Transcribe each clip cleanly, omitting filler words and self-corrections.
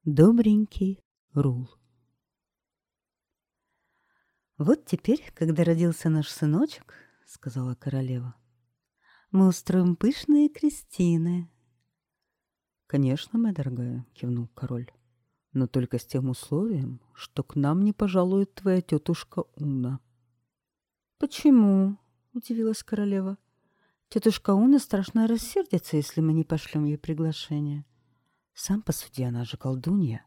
Добренький Рул. «Вот теперь, когда родился наш сыночек, — сказала королева, — мы устроим пышные крестины». «Конечно, моя дорогая, — кивнул король, — но только с тем условием, что к нам не пожалует твоя тетушка Уна». «Почему?» — удивилась королева. «Тетушка Уна страшно рассердится, если мы не пошлем ей приглашение. Сам посуди, она же колдунья».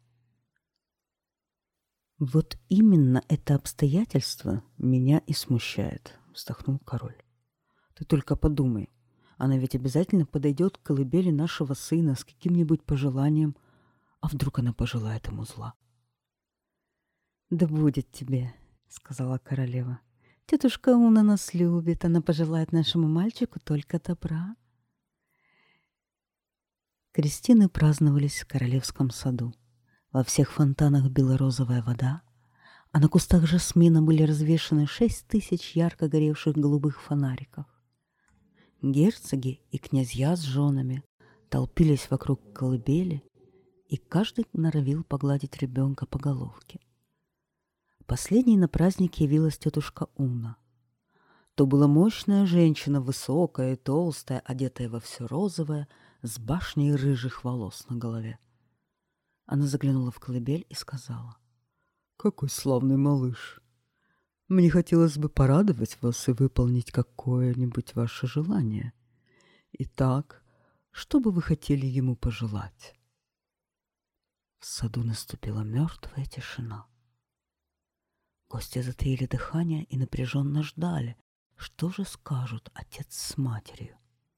«Вот именно это обстоятельство меня и смущает», — вздохнул король. «Ты только подумай, она ведь обязательно подойдет к колыбели нашего сына с каким-нибудь пожеланием, а вдруг она пожелает ему зла?» «Да будет тебе», — сказала королева. «Тетушка Уна нас любит, она пожелает нашему мальчику только добра». Крестины праздновались в королевском саду. Во всех фонтанах била розовая вода, а на кустах жасмина были развешаны 6000 ярко горевших голубых фонариков. Герцоги и князья с женами толпились вокруг колыбели, и каждый норовил погладить ребенка по головке. Последней на праздник явилась тетушка Уна. То была мощная женщина, высокая и толстая, одетая во все розовое, с башней рыжих волос на голове. Она заглянула в колыбель и сказала: «Какой славный малыш! Мне хотелось бы порадовать вас и выполнить какое-нибудь ваше желание. Итак, что бы вы хотели ему пожелать?» В саду наступила мертвая тишина. Гости затаили дыхание и напряженно ждали, что же скажут отец с матерью.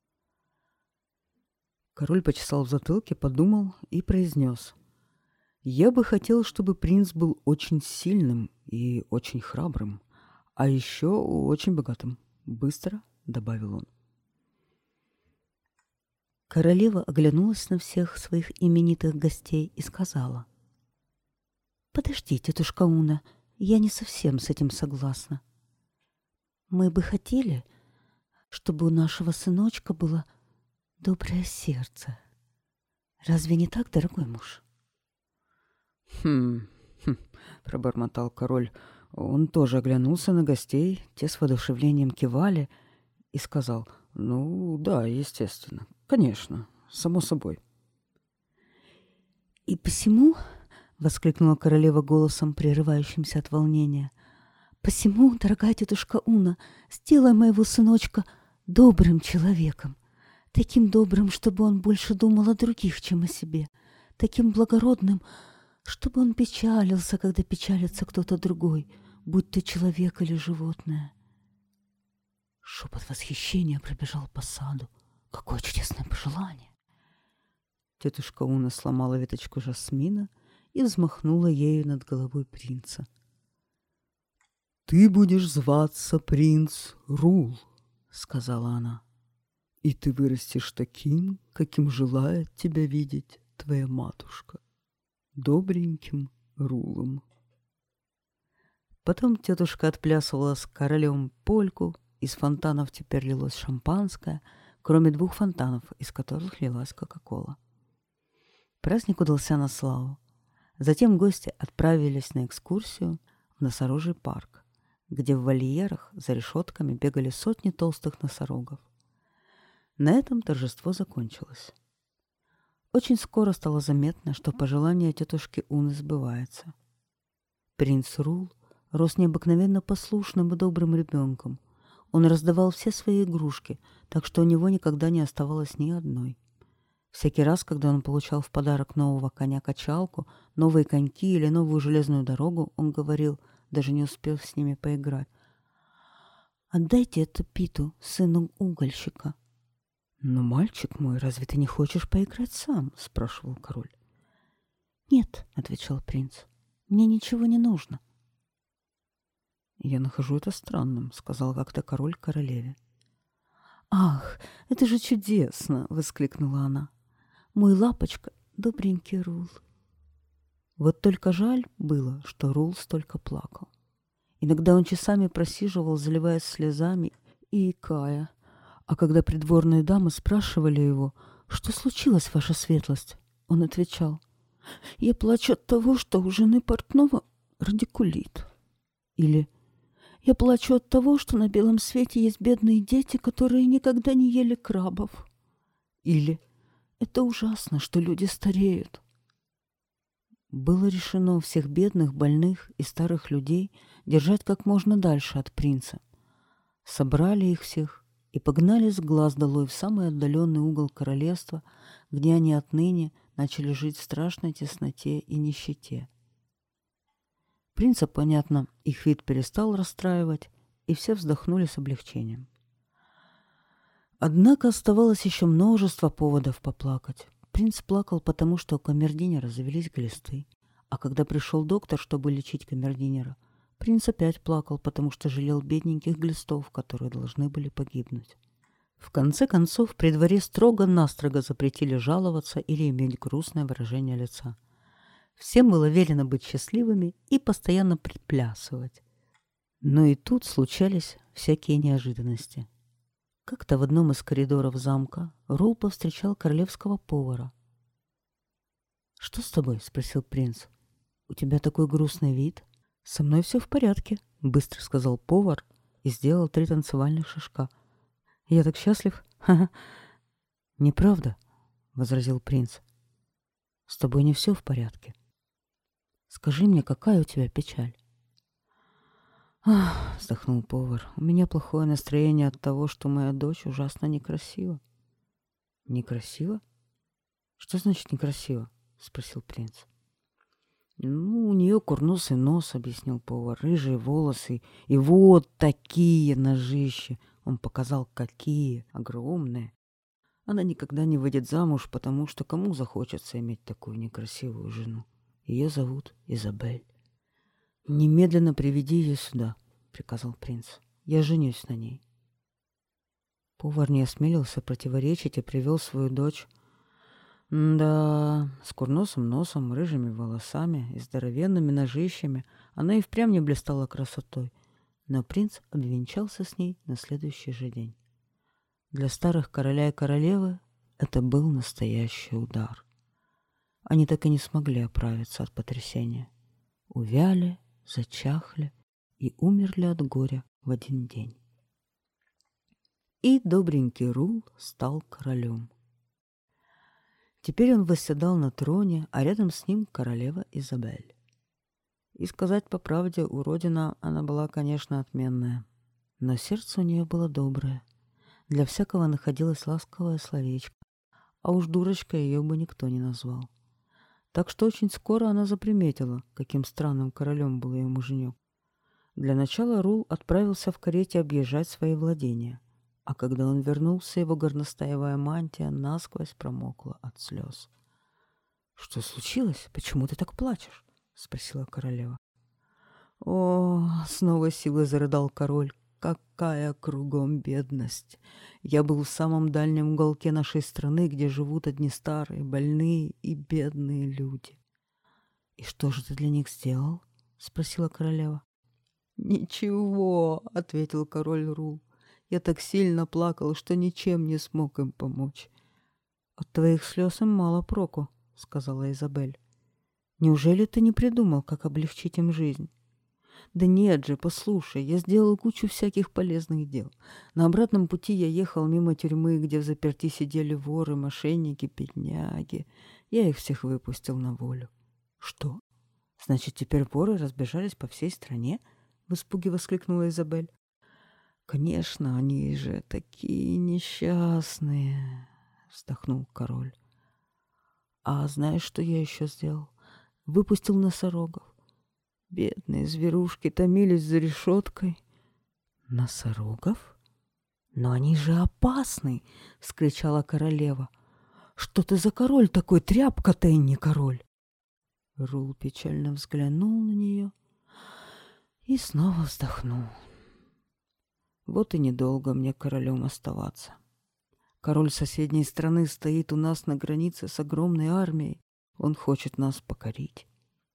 Король почесал в затылке, подумал и произнес: «Я бы хотел, чтобы принц был очень сильным и очень храбрым, а еще очень богатым. Быстро», — добавил он. Королева оглянулась на всех своих именитых гостей и сказала: «Подожди, тетушка Уна, я не совсем с этим согласна. Мы бы хотели, чтобы у нашего сыночка было доброе сердце. Разве не так, дорогой муж?» «Хм, пробормотал король. Он тоже оглянулся на гостей, те с воодушевлением кивали, и сказал: «Ну, да, естественно, конечно, само собой». «И посему, — воскликнула королева голосом, прерывающимся от волнения, — посему, дорогая тетушка Уна, сделай моего сыночка добрым человеком, таким добрым, чтобы он больше думал о других, чем о себе, таким благородным, чтобы он печалился, когда печалится кто-то другой, будь то человек или животное». Шепот восхищения пробежал по саду. Какое чудесное пожелание! Тетушка Уна сломала веточку жасмина и взмахнула ею над головой принца. «Ты будешь зваться принц Рул», — сказала она, — «и ты вырастешь таким, каким желает тебя видеть твоя матушка, добреньким Рулом». Потом тетушка отплясывала с королем польку, из фонтанов теперь лилось шампанское, кроме 2 фонтанов, из которых лилась кока-кола. Праздник удался на славу. Затем гости отправились на экскурсию в носорожий парк, где в вольерах за решетками бегали сотни толстых носорогов. На этом торжество закончилось. Очень скоро стало заметно, что пожелание тетушки Уны сбывается. Принц Рул рос необыкновенно послушным и добрым ребенком. Он раздавал все свои игрушки, так что у него никогда не оставалось ни одной. Всякий раз, когда он получал в подарок нового коня-качалку, новые коньки или новую железную дорогу, он говорил, даже не успев с ними поиграть: «Отдайте это Питу, сыну угольщика». «Но, мальчик мой, разве ты не хочешь поиграть сам?» — спрашивал король. «Нет», — отвечал принц, — «мне ничего не нужно». «Я нахожу это странным», — сказал как-то король королеве. «Ах, это же чудесно!» — воскликнула она. «Мой лапочка, добренький Рул». Вот только жаль было, что Рул столько плакал. Иногда он часами просиживал, заливаясь слезами и икая. А когда придворные дамы спрашивали его: «Что случилось, ваша светлость?», он отвечал: «Я плачу от того, что у жены портного радикулит». Или «Я плачу от того, что на белом свете есть бедные дети, которые никогда не ели крабов». Или «Это ужасно, что люди стареют». Было решено всех бедных, больных и старых людей держать как можно дальше от принца. Собрали их всех и погнали с глаз долой в самый отдаленный угол королевства, где они отныне начали жить в страшной тесноте и нищете. Принца, понятно, их вид перестал расстраивать, и все вздохнули с облегчением. Однако оставалось еще множество поводов поплакать. Принц плакал, потому что у камердинера завелись глисты, а когда пришел доктор, чтобы лечить камердинера, принц опять плакал, потому что жалел бедненьких глистов, которые должны были погибнуть. В конце концов, при дворе строго-настрого запретили жаловаться или иметь грустное выражение лица. Всем было велено быть счастливыми и постоянно приплясывать. Но и тут случались всякие неожиданности. Как-то в одном из коридоров замка Рул повстречал королевского повара. «Что с тобой?» — спросил принц. «У тебя такой грустный вид». «Со мной все в порядке», — быстро сказал повар и сделал 3 танцевальных шажка. «Я так счастлив!» «Ха-ха!» «Неправда», — возразил принц. «С тобой не все в порядке. Скажи мне, какая у тебя печаль?» «Ах!» — вздохнул повар. «У меня плохое настроение от того, что моя дочь ужасно некрасива». «Некрасива? Что значит некрасива?» — спросил принц. «Ну, у нее курносый нос», — объяснил повар, — «рыжие волосы и вот такие ножищи». Он показал, какие огромные. Она никогда не выйдет замуж, потому что кому захочется иметь такую некрасивую жену? Ее зовут Изабель. «Немедленно приведи ее сюда», — приказал принц. «Я женюсь на ней». Повар не осмелился противоречить и привел свою дочь. Да, с курносым носом, рыжими волосами и здоровенными ножищами она и впрямь не блистала красотой, но принц обвенчался с ней на следующий же день. Для старых короля и королевы это был настоящий удар. Они так и не смогли оправиться от потрясения. Увяли, зачахли и умерли от горя в один день. И добренький Рул стал королем. Теперь он восседал на троне, а рядом с ним королева Изабель. И сказать по правде, уродина она была, конечно, отменная, но сердце у нее было доброе. Для всякого находилось ласковое словечко, а уж дурочкой ее бы никто не назвал. Так что очень скоро она заприметила, каким странным королем был ее муженек. Для начала Рул отправился в карете объезжать свои владения, а когда он вернулся, его горностаевая мантия насквозь промокла от слез. «Что случилось? Почему ты так плачешь?» — спросила королева. «О!» — с новой силой зарыдал король. «Какая кругом бедность! Я был в самом дальнем уголке нашей страны, где живут одни старые, больные и бедные люди». «И что же ты для них сделал?» — спросила королева. «Ничего», — ответил король Рул. «Я так сильно плакал, что ничем не смог им помочь». «От твоих слез им мало проку», — сказала Изабель. «Неужели ты не придумал, как облегчить им жизнь?» «Да нет же, послушай, я сделал кучу всяких полезных дел. На обратном пути я ехал мимо тюрьмы, где взаперти сидели воры, мошенники, бедняги. Я их всех выпустил на волю». «Что? Значит, теперь воры разбежались по всей стране?» — в испуге воскликнула Изабель. «Конечно, они же такие несчастные», — вздохнул король. «А знаешь, что я еще сделал? Выпустил носорогов. Бедные зверушки томились за решеткой». «Носорогов? Но они же опасны!» — вскричала королева. «Что ты за король такой? Тряпка ты, не король!» Рул печально взглянул на нее и снова вздохнул. «Вот и недолго мне королем оставаться. Король соседней страны стоит у нас на границе с огромной армией. Он хочет нас покорить».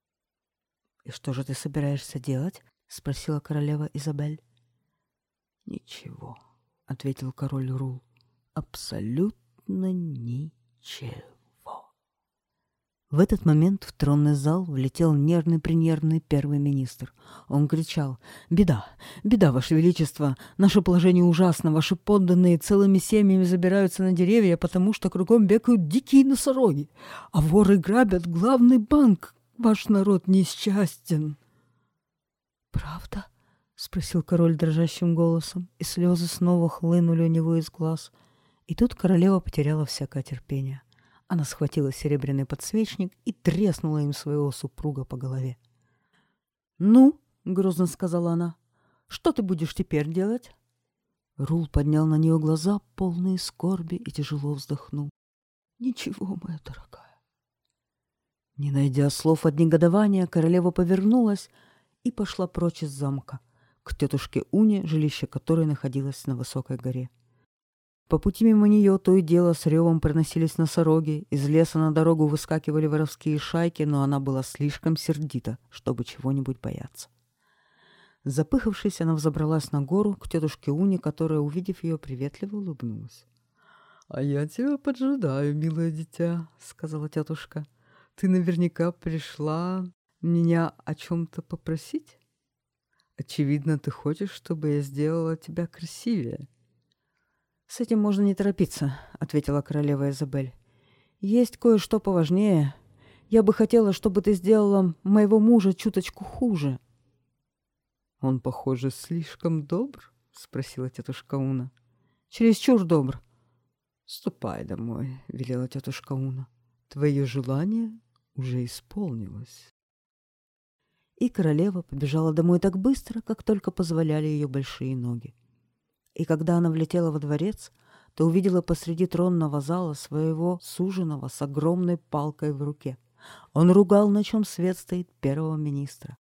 «И что же ты собираешься делать?» — спросила королева Изабель. «Ничего», — ответил король Рул. «Абсолютно ничего. В этот момент в тронный зал влетел нервный-принервный первый министр. Он кричал: «Беда! Беда, Ваше Величество! Наше положение ужасно! Ваши подданные целыми семьями забираются на деревья, потому что кругом бегают дикие носороги, а воры грабят главный банк! Ваш народ несчастен!» «Правда?» — спросил король дрожащим голосом, и слезы снова хлынули у него из глаз. И тут королева потеряла всякое терпение. Она схватила серебряный подсвечник и треснула им своего супруга по голове. «Ну, — грозно сказала она, — что ты будешь теперь делать?» Рул поднял на нее глаза, полные скорби, и тяжело вздохнул. «Ничего, моя дорогая». Не найдя слов от негодования, королева повернулась и пошла прочь из замка, к тетушке Уне, жилище которой находилось на высокой горе. По пути мимо нее то и дело с ревом проносились носороги, из леса на дорогу выскакивали воровские шайки, но она была слишком сердита, чтобы чего-нибудь бояться. Запыхавшись, она взобралась на гору к тетушке Уне, которая, увидев ее, приветливо улыбнулась. «А я тебя поджидаю, милое дитя», — сказала тетушка. «Ты наверняка пришла меня о чем-то попросить? Очевидно, ты хочешь, чтобы я сделала тебя красивее». «С этим можно не торопиться», — ответила королева Изабель. «Есть кое-что поважнее. Я бы хотела, чтобы ты сделала моего мужа чуточку хуже». «Он, похоже, слишком добр?» — спросила тетушка Уна. «Чересчур добр». «Ступай домой», — велела тетушка Уна. «Твое желание уже исполнилось». И королева побежала домой так быстро, как только позволяли ее большие ноги. И когда она влетела во дворец, то увидела посреди тронного зала своего суженого с огромной палкой в руке. Он ругал, на чем свет стоит, первого министра.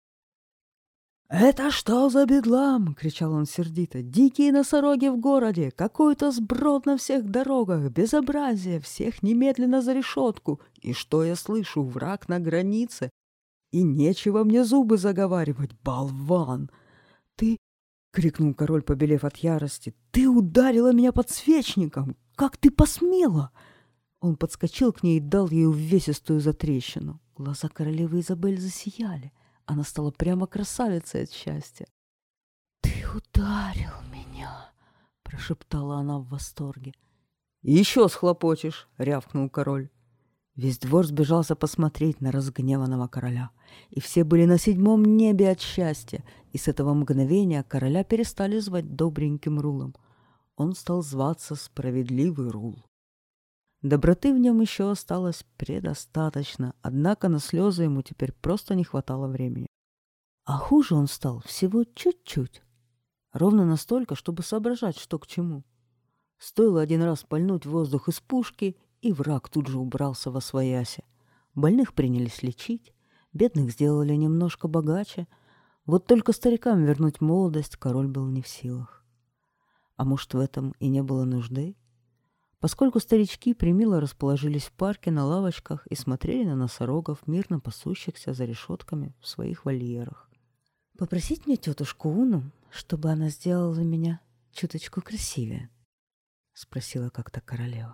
«Это что за бедлам?» — кричал он сердито. «Дикие носороги в городе! Какой-то сброд на всех дорогах! Безобразие! Всех немедленно за решетку! И что я слышу? Враг на границе! И нечего мне зубы заговаривать! Болван! Ты...» — крикнул король, побелев от ярости. «Ты ударила меня подсвечником! Как ты посмела!» Он подскочил к ней и дал ей увесистую затрещину. Глаза королевы Изабель засияли. Она стала прямо красавицей от счастья. «Ты ударил меня!» — прошептала она в восторге. «Еще схлопочешь!» — рявкнул король. Весь двор сбежался посмотреть на разгневанного короля, и все были на седьмом небе от счастья, и с этого мгновения короля перестали звать добреньким Рулом. Он стал зваться Справедливый Рул. Доброты в нем еще осталось предостаточно, однако на слезы ему теперь просто не хватало времени. А хуже он стал всего чуть-чуть, ровно настолько, чтобы соображать, что к чему. Стоило один раз пальнуть воздух из пушки, и враг тут же убрался восвояси. Больных принялись лечить, бедных сделали немножко богаче. Вот только старикам вернуть молодость король был не в силах. А может, в этом и не было нужды? Поскольку старички примило расположились в парке на лавочках и смотрели на носорогов, мирно пасущихся за решетками в своих вольерах. «Попросить мне тетушку Уну, чтобы она сделала меня чуточку красивее?» — спросила как-то королева.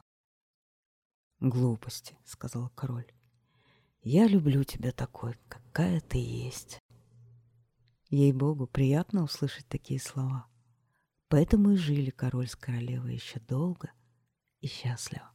«Глупости», — сказал король. «Я люблю тебя такой, какая ты есть». Ей-богу, приятно услышать такие слова. Поэтому и жили король с королевой еще долго и счастливо.